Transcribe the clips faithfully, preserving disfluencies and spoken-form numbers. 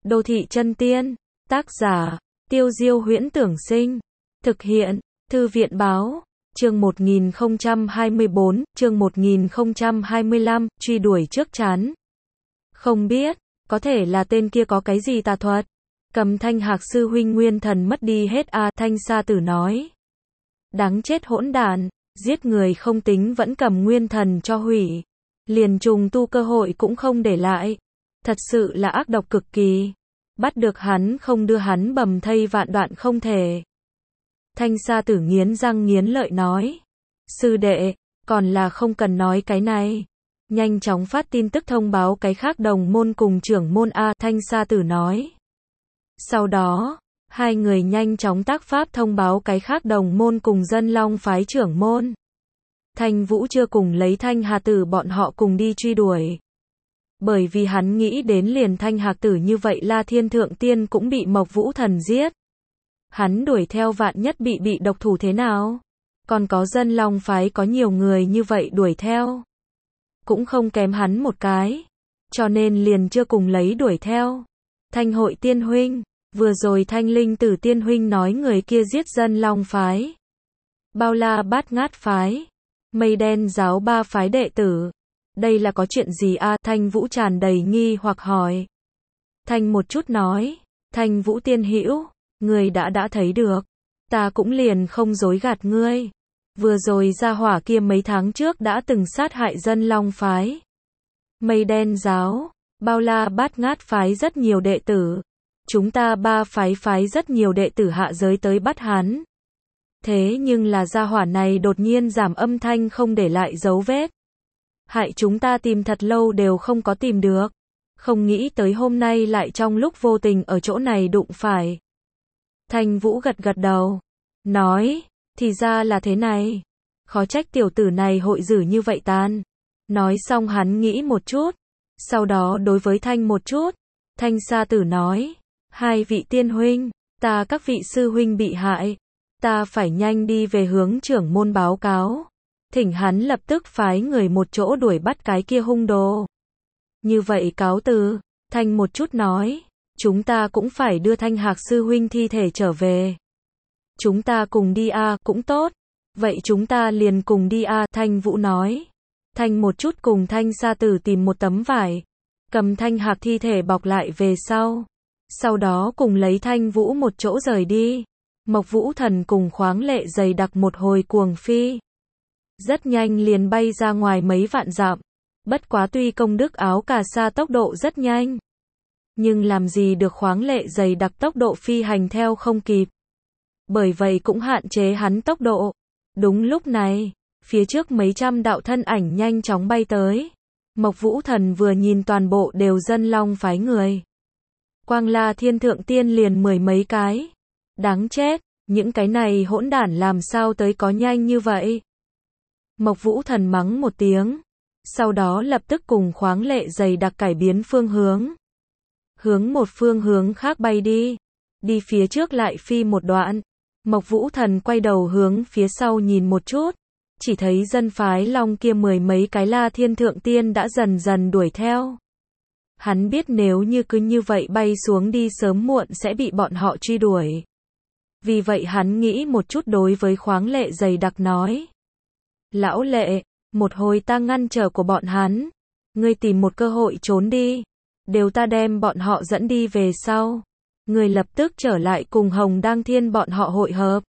Đô thị chân tiên, tác giả, Tiêu Diêu Huyễn Tưởng Sinh, thực hiện, Thư viện Báo, chương một nghìn không trăm hai mươi bốn, chương một nghìn không trăm hai mươi lăm, truy đuổi trước chán. Không biết, có thể là tên kia có cái gì tà thuật. Cầm Thanh Hạc sư huynh nguyên thần mất đi hết a, Thanh Sa Tử nói. Đáng chết hỗn đản, giết người không tính vẫn cầm nguyên thần cho hủy. Liền trùng tu cơ hội cũng không để lại. Thật sự là ác độc cực kỳ. Bắt được hắn không đưa hắn bầm thây vạn đoạn không thể. Thanh Sa Tử nghiến răng nghiến lợi nói. Sư đệ, còn là không cần nói cái này. Nhanh chóng phát tin tức thông báo cái khác đồng môn cùng trưởng môn a, Thanh Sa Tử nói. Sau đó, hai người nhanh chóng tác pháp thông báo cái khác đồng môn cùng Dân Long phái trưởng môn. Thanh Vũ chưa cùng lấy Thanh Hà Tử bọn họ cùng đi truy đuổi. Bởi vì hắn nghĩ đến liền Thanh Hạc Tử như vậy La Thiên Thượng Tiên cũng bị Mộc Vũ Thần giết. Hắn đuổi theo vạn nhất bị bị độc thủ thế nào? Còn có Dân Long phái có nhiều người như vậy đuổi theo. Cũng không kém hắn một cái. Cho nên liền chưa cùng lấy đuổi theo. Thanh Hội Tiên Huynh, vừa rồi Thanh Linh Tử Tiên Huynh nói người kia giết Dân Long phái. Bao La Bát Ngát phái. Mây Đen giáo ba phái đệ tử. Đây là có chuyện gì a? Thanh Vũ tràn đầy nghi hoặc hỏi. Thanh một chút nói. Thanh Vũ tiên hữu, người đã đã thấy được. Ta cũng liền không dối gạt ngươi. Vừa rồi gia hỏa kia mấy tháng trước đã từng sát hại Dân Long phái. Mây Đen giáo, Bao La Bát Ngát phái rất nhiều đệ tử. Chúng ta ba phái phái rất nhiều đệ tử hạ giới tới bắt hắn. Thế nhưng là gia hỏa này đột nhiên giảm âm thanh không để lại dấu vết. Hại chúng ta tìm thật lâu đều không có tìm được. Không nghĩ tới hôm nay lại trong lúc vô tình ở chỗ này đụng phải. Thanh Vũ gật gật đầu. Nói, thì ra là thế này. Khó trách tiểu tử này hội dữ như vậy tan. Nói xong hắn nghĩ một chút. Sau đó đối với Thanh một chút. Thanh Sa Tử nói. Hai vị tiên huynh, ta các vị sư huynh bị hại. Ta phải nhanh đi về hướng trưởng môn báo cáo. Thỉnh hắn lập tức phái người một chỗ đuổi bắt cái kia hung đồ. Như vậy cáo từ. Thanh một chút nói. Chúng ta cũng phải đưa Thanh Hạc sư huynh thi thể trở về. Chúng ta cùng đi a, à, cũng tốt. Vậy chúng ta liền cùng đi a, à, Thanh Vũ nói. Thanh một chút cùng Thanh Sa Tử tìm một tấm vải. Cầm Thanh Hạc thi thể bọc lại về sau. Sau đó cùng lấy Thanh Vũ một chỗ rời đi. Mộc Vũ Thần cùng khoáng lệ dày đặc một hồi cuồng phi. Rất nhanh liền bay ra ngoài mấy vạn dặm. Bất quá tuy công đức áo cà sa tốc độ rất nhanh. Nhưng làm gì được khoáng lệ dày đặc tốc độ phi hành theo không kịp. Bởi vậy cũng hạn chế hắn tốc độ. Đúng lúc này, phía trước mấy trăm đạo thân ảnh nhanh chóng bay tới. Mộc Vũ Thần vừa nhìn toàn bộ đều Dân Long phái người. Quang La Thiên Thượng Tiên liền mười mấy cái. Đáng chết, những cái này hỗn đản làm sao tới có nhanh như vậy. Mộc Vũ Thần mắng một tiếng. Sau đó lập tức cùng khoáng lệ dày đặc cải biến phương hướng. Hướng một phương hướng khác bay đi. Đi phía trước lại phi một đoạn. Mộc Vũ Thần quay đầu hướng phía sau nhìn một chút. Chỉ thấy dân phái Long kia mười mấy cái La Thiên Thượng Tiên đã dần dần đuổi theo. Hắn biết nếu như cứ như vậy bay xuống đi sớm muộn sẽ bị bọn họ truy đuổi. Vì vậy hắn nghĩ một chút đối với khoáng lệ dày đặc nói. Lão lệ, một hồi ta ngăn trở của bọn hắn. Ngươi tìm một cơ hội trốn đi. Đều ta đem bọn họ dẫn đi về sau. Ngươi lập tức trở lại cùng Hồng Đăng Thiên bọn họ hội hợp.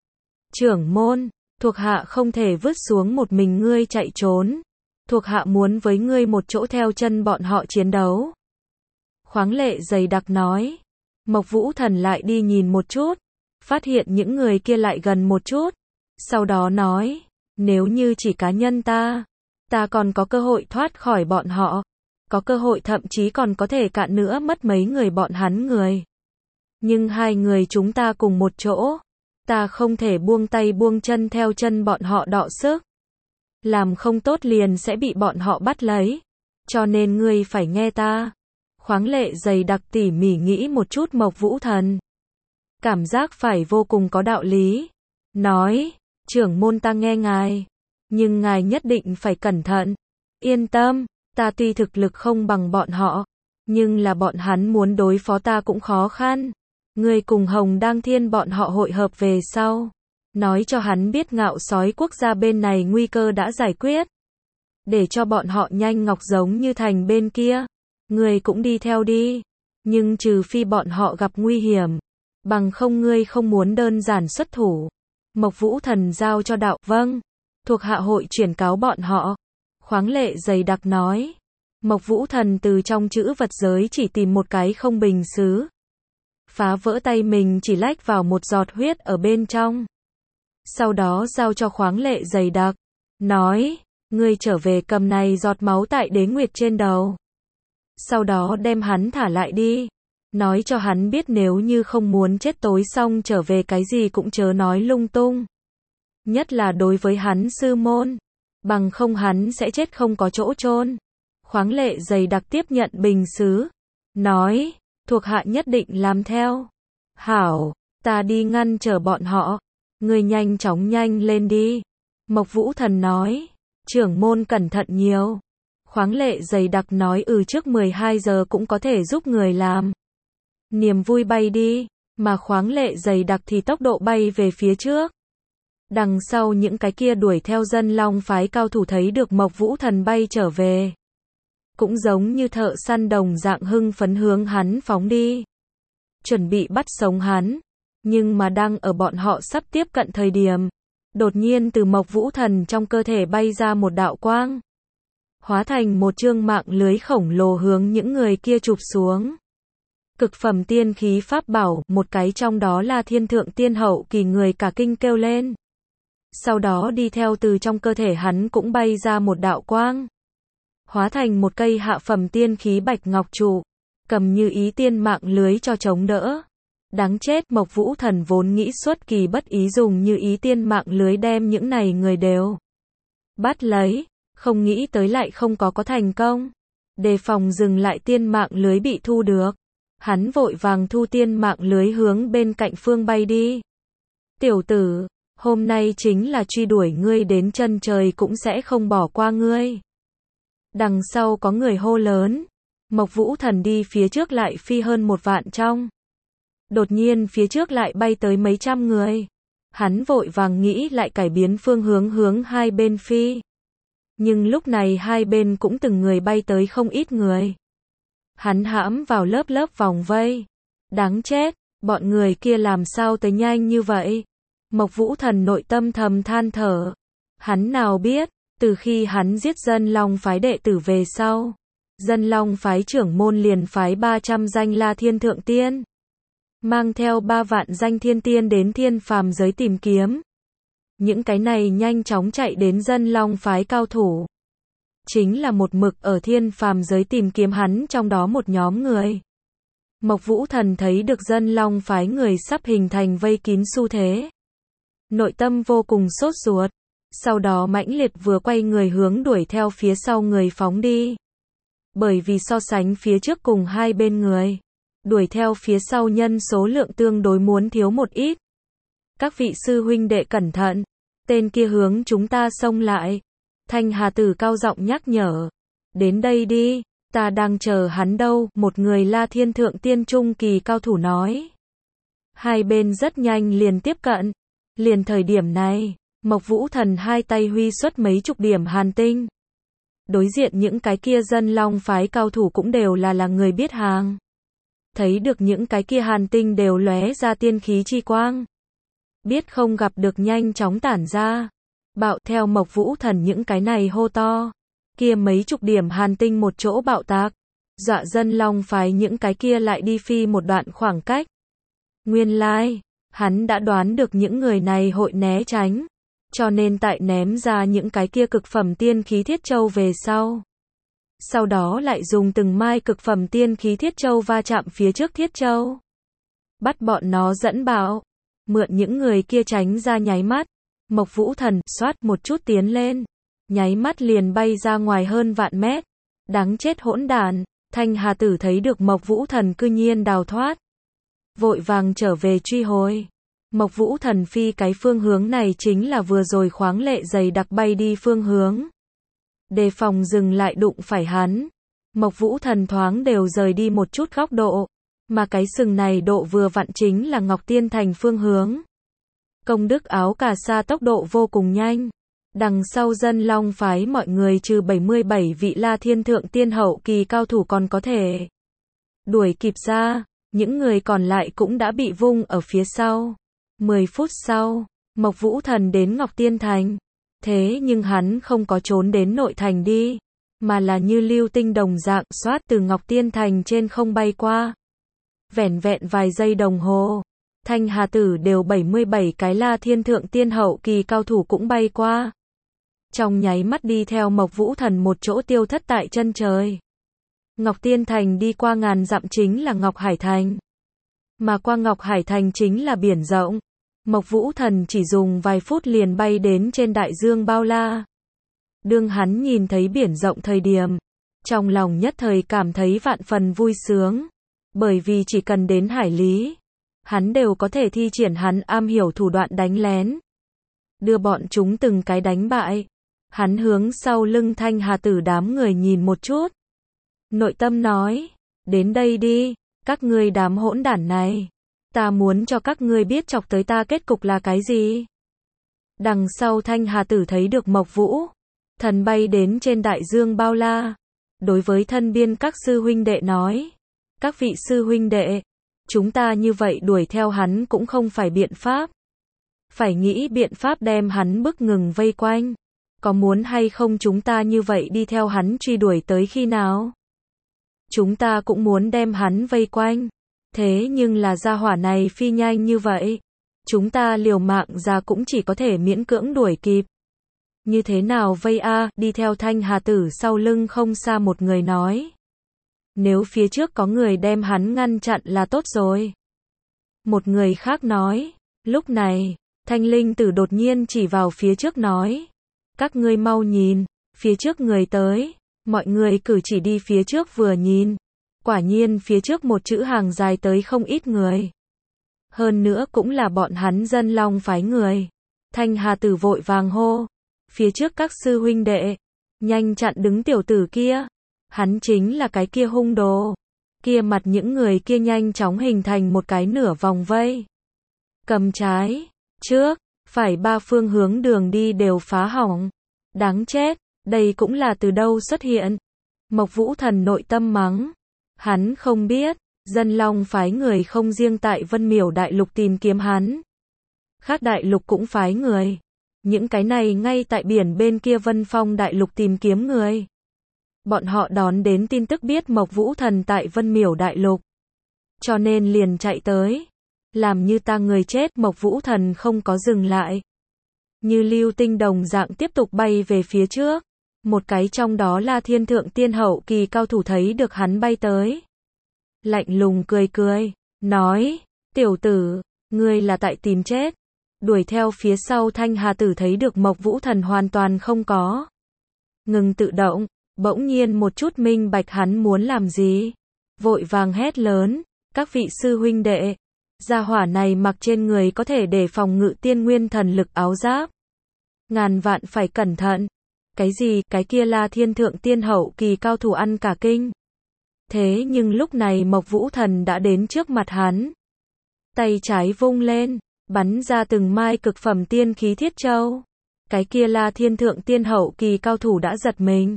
Trưởng môn, thuộc hạ không thể vứt xuống một mình ngươi chạy trốn. Thuộc hạ muốn với ngươi một chỗ theo chân bọn họ chiến đấu. Khoáng lệ dày đặc nói. Mộc Vũ Thần lại đi nhìn một chút. Phát hiện những người kia lại gần một chút. Sau đó nói. Nếu như chỉ cá nhân ta. Ta còn có cơ hội thoát khỏi bọn họ. Có cơ hội thậm chí còn có thể cạn nữa mất mấy người bọn hắn người. Nhưng hai người chúng ta cùng một chỗ. Ta không thể buông tay buông chân theo chân bọn họ đọ sức. Làm không tốt liền sẽ bị bọn họ bắt lấy. Cho nên ngươi phải nghe ta. Khoáng lệ dày đặc tỉ mỉ nghĩ một chút Mộc Vũ Thần. Cảm giác phải vô cùng có đạo lý. Nói, trưởng môn ta nghe ngài. Nhưng ngài nhất định phải cẩn thận. Yên tâm, ta tuy thực lực không bằng bọn họ. Nhưng là bọn hắn muốn đối phó ta cũng khó khăn. Ngươi cùng Hồng Đăng Thiên bọn họ hội hợp về sau. Nói cho hắn biết Ngạo Sói quốc gia bên này nguy cơ đã giải quyết. Để cho bọn họ nhanh ngọc giống như thành bên kia. Ngươi cũng đi theo đi. Nhưng trừ phi bọn họ gặp nguy hiểm. Bằng không ngươi không muốn đơn giản xuất thủ. Mộc Vũ Thần giao cho đạo, vâng. Thuộc hạ hội chuyển cáo bọn họ. Khoáng Lệ dày đặc nói. Mộc Vũ Thần từ trong chữ vật giới chỉ tìm một cái không bình sứ. Phá vỡ tay mình chỉ lách vào một giọt huyết ở bên trong. Sau đó giao cho Khoáng Lệ dày đặc. Nói, ngươi trở về cầm này giọt máu tại Đế Nguyệt trên đầu. Sau đó đem hắn thả lại đi. Nói cho hắn biết nếu như không muốn chết tối xong trở về cái gì cũng chớ nói lung tung. Nhất là đối với hắn sư môn. Bằng không hắn sẽ chết không có chỗ chôn. Khoáng Lệ dày đặc tiếp nhận bình sứ. Nói, thuộc hạ nhất định làm theo. Hảo, ta đi ngăn trở bọn họ. Ngươi nhanh chóng nhanh lên đi. Mộc Vũ Thần nói, trưởng môn cẩn thận nhiều. Khoáng Lệ dày đặc nói ừ trước mười hai giờ cũng có thể giúp người làm. Niềm vui bay đi, mà Khoáng Lệ dày đặc thì tốc độ bay về phía trước. Đằng sau những cái kia đuổi theo Dân Long phái cao thủ thấy được Mộc Vũ Thần bay trở về. Cũng giống như thợ săn đồng dạng hưng phấn hướng hắn phóng đi. Chuẩn bị bắt sống hắn. Nhưng mà đang ở bọn họ sắp tiếp cận thời điểm. Đột nhiên từ Mộc Vũ Thần trong cơ thể bay ra một đạo quang. Hóa thành một chương mạng lưới khổng lồ hướng những người kia chụp xuống. Cực phẩm tiên khí pháp bảo, một cái trong đó là Thiên Thượng Tiên Hậu kỳ người cả kinh kêu lên. Sau đó đi theo từ trong cơ thể hắn cũng bay ra một đạo quang. Hóa thành một cây hạ phẩm tiên khí bạch ngọc trụ. Cầm Như Ý tiên mạng lưới cho chống đỡ. Đáng chết, Mộc Vũ Thần vốn nghĩ xuất kỳ bất ý dùng Như Ý tiên mạng lưới đem những này người đều bắt lấy. Không nghĩ tới lại không có có thành công. Đề phòng dừng lại tiên mạng lưới bị thu được. Hắn vội vàng thu tiên mạng lưới hướng bên cạnh phương bay đi. Tiểu tử, hôm nay chính là truy đuổi ngươi đến chân trời cũng sẽ không bỏ qua ngươi. Đằng sau có người hô lớn. Mộc Vũ Thần đi phía trước lại phi hơn một vạn trong. Đột nhiên phía trước lại bay tới mấy trăm người. Hắn vội vàng nghĩ lại cải biến phương hướng hướng hai bên phi. Nhưng lúc này hai bên cũng từng người bay tới không ít người. Hắn hãm vào lớp lớp vòng vây. Đáng chết, bọn người kia làm sao tới nhanh như vậy? Mộc Vũ Thần nội tâm thầm than thở. Hắn nào biết, từ khi hắn giết Dân Long phái đệ tử về sau, Dân Long phái trưởng môn liền phái ba trăm danh La Thiên Thượng Tiên. Mang theo ba vạn danh thiên tiên đến thiên phàm giới tìm kiếm. Những cái này nhanh chóng chạy đến Dân Long phái cao thủ. Chính là một mực ở thiên phàm giới tìm kiếm hắn trong đó một nhóm người. Mộc Vũ Thần thấy được Dân Long phái người sắp hình thành vây kín xu thế. Nội tâm vô cùng sốt ruột. Sau đó mãnh liệt vừa quay người hướng đuổi theo phía sau người phóng đi. Bởi vì so sánh phía trước cùng hai bên người. Đuổi theo phía sau nhân số lượng tương đối muốn thiếu một ít. Các vị sư huynh đệ cẩn thận. Tên kia hướng chúng ta xông lại. Thanh Hà Tử cao giọng nhắc nhở. Đến đây đi, ta đang chờ hắn đâu, một người La Thiên Thượng Tiên trung kỳ cao thủ nói. Hai bên rất nhanh liền tiếp cận. Liền thời điểm này, Mộc Vũ Thần hai tay huy xuất mấy chục điểm hàn tinh. Đối diện những cái kia Dân Long phái cao thủ cũng đều là là người biết hàng. Thấy được những cái kia hàn tinh đều lóe ra tiên khí chi quang. Biết không gặp được nhanh chóng tản ra. Bạo theo Mộc Vũ Thần những cái này hô to. Kia mấy chục điểm hàn tinh một chỗ bạo tạc. Dọa Dân Long phái những cái kia lại đi phi một đoạn khoảng cách. Nguyên lai, like, hắn đã đoán được những người này hội né tránh. Cho nên tại ném ra những cái kia cực phẩm tiên khí thiết châu về sau. Sau đó lại dùng từng mai cực phẩm tiên khí thiết châu va chạm phía trước thiết châu. Bắt bọn nó dẫn bạo. Mượn những người kia tránh ra nháy mắt. Mộc Vũ Thần xoát một chút tiến lên. Nháy mắt liền bay ra ngoài hơn vạn mét. Đáng chết hỗn đản. Thanh Hà Tử thấy được Mộc Vũ Thần cư nhiên đào thoát. Vội vàng trở về truy hồi. Mộc Vũ Thần phi cái phương hướng này chính là vừa rồi Khoáng Lệ dày đặc bay đi phương hướng. Đề phòng dừng lại đụng phải hắn. Mộc Vũ Thần thoáng đều rời đi một chút góc độ, mà cái sừng này độ vừa vặn chính là Ngọc Tiên Thành phương hướng. Công đức áo cà sa tốc độ vô cùng nhanh. Đằng sau Dân Long phái mọi người trừ bảy mươi bảy vị La Thiên Thượng Tiên hậu kỳ cao thủ còn có thể đuổi kịp ra, những người còn lại cũng đã bị vung ở phía sau. mười phút sau, Mộc Vũ Thần đến Ngọc Tiên Thành. Thế nhưng hắn không có trốn đến nội thành đi, mà là như lưu tinh đồng dạng xoát từ Ngọc Tiên Thành trên không bay qua. Vẻn vẹn vài giây đồng hồ, Thanh Hà Tử đều bảy mươi bảy cái La Thiên Thượng Tiên hậu kỳ cao thủ cũng bay qua. Trong nháy mắt đi theo Mộc Vũ Thần một chỗ tiêu thất tại chân trời. Ngọc Tiên Thành đi qua ngàn dặm chính là Ngọc Hải Thành. Mà qua Ngọc Hải Thành chính là biển rộng. Mộc Vũ Thần chỉ dùng vài phút liền bay đến trên đại dương bao la. Đương hắn nhìn thấy biển rộng thời điểm, trong lòng nhất thời cảm thấy vạn phần vui sướng. Bởi vì chỉ cần đến hải lý, hắn đều có thể thi triển hắn am hiểu thủ đoạn đánh lén. Đưa bọn chúng từng cái đánh bại. Hắn hướng sau lưng Thanh Hà Tử đám người nhìn một chút. Nội tâm nói, đến đây đi, các ngươi đám hỗn đản này. Ta muốn cho các ngươi biết chọc tới ta kết cục là cái gì. Đằng sau Thanh Hà Tử thấy được Mộc Vũ Thần bay đến trên đại dương bao la. Đối với thân biên các sư huynh đệ nói, các vị sư huynh đệ, chúng ta như vậy đuổi theo hắn cũng không phải biện pháp. Phải nghĩ biện pháp đem hắn bức ngừng vây quanh. Có muốn hay không chúng ta như vậy đi theo hắn truy đuổi tới khi nào? Chúng ta cũng muốn đem hắn vây quanh. Thế nhưng là gia hỏa này phi nhanh như vậy. Chúng ta liều mạng ra cũng chỉ có thể miễn cưỡng đuổi kịp. Như thế nào vây a? Đi theo Thanh Hà Tử sau lưng không xa một người nói. Nếu phía trước có người đem hắn ngăn chặn là tốt rồi. Một người khác nói. Lúc này, Thanh Linh Tử đột nhiên chỉ vào phía trước nói. Các ngươi mau nhìn, phía trước người tới. Mọi người cử chỉ đi phía trước vừa nhìn. Quả nhiên phía trước một chữ hàng dài tới không ít người. Hơn nữa cũng là bọn hắn Dân Long phái người. Thanh Hà Tử vội vàng hô. Phía trước các sư huynh đệ. Nhanh chặn đứng tiểu tử kia. Hắn chính là cái kia hung đồ. Kia mặt những người kia nhanh chóng hình thành một cái nửa vòng vây. Cầm trái, trước, phải ba phương hướng đường đi đều phá hỏng. Đáng chết, đây cũng là từ đâu xuất hiện. Mộc Vũ Thần nội tâm mắng. Hắn không biết, Dân Long phái người không riêng tại Vân Miểu Đại Lục tìm kiếm hắn. Khác đại lục cũng phái người. Những cái này ngay tại biển bên kia Vân Phong Đại Lục tìm kiếm người. Bọn họ đón đến tin tức biết Mộc Vũ Thần tại Vân Miểu Đại Lục. Cho nên liền chạy tới. Làm như ta người chết. Mộc Vũ Thần không có dừng lại. Như lưu tinh đồng dạng tiếp tục bay về phía trước. Một cái trong đó là Thiên Thượng Tiên hậu kỳ cao thủ thấy được hắn bay tới. Lạnh lùng cười cười, nói, tiểu tử, ngươi là tại tìm chết. Đuổi theo phía sau Thanh Hà Tử thấy được Mộc Vũ Thần hoàn toàn không có ngừng tự động, bỗng nhiên một chút minh bạch hắn muốn làm gì. Vội vàng hét lớn, các vị sư huynh đệ, gia hỏa này mặc trên người có thể để phòng ngự tiên nguyên thần lực áo giáp. Ngàn vạn phải cẩn thận. Cái gì, cái kia là Thiên Thượng Tiên hậu kỳ cao thủ ăn cả kinh. Thế nhưng lúc này Mộc Vũ Thần đã đến trước mặt hắn. Tay trái vung lên, bắn ra từng mai cực phẩm tiên khí thiết châu. Cái kia là Thiên Thượng Tiên hậu kỳ cao thủ đã giật mình.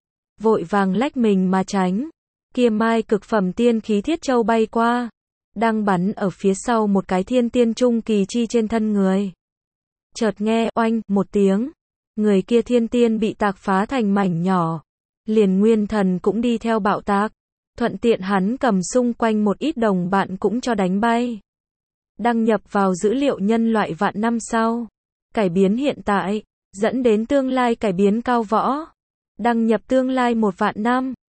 Vội vàng lách mình mà tránh. Kia mai cực phẩm tiên khí thiết châu bay qua. Đang bắn ở phía sau một cái thiên tiên trung kỳ chi trên thân người. Chợt nghe oanh một tiếng. Người kia thiên tiên bị tạc phá thành mảnh nhỏ. Liền nguyên thần cũng đi theo bạo tạc. Thuận tiện hắn cầm xung quanh một ít đồng bạn cũng cho đánh bay. Đăng nhập vào dữ liệu nhân loại vạn năm sau. Cải biến hiện tại, dẫn đến tương lai cải biến cao võ. Đăng nhập tương lai một vạn năm.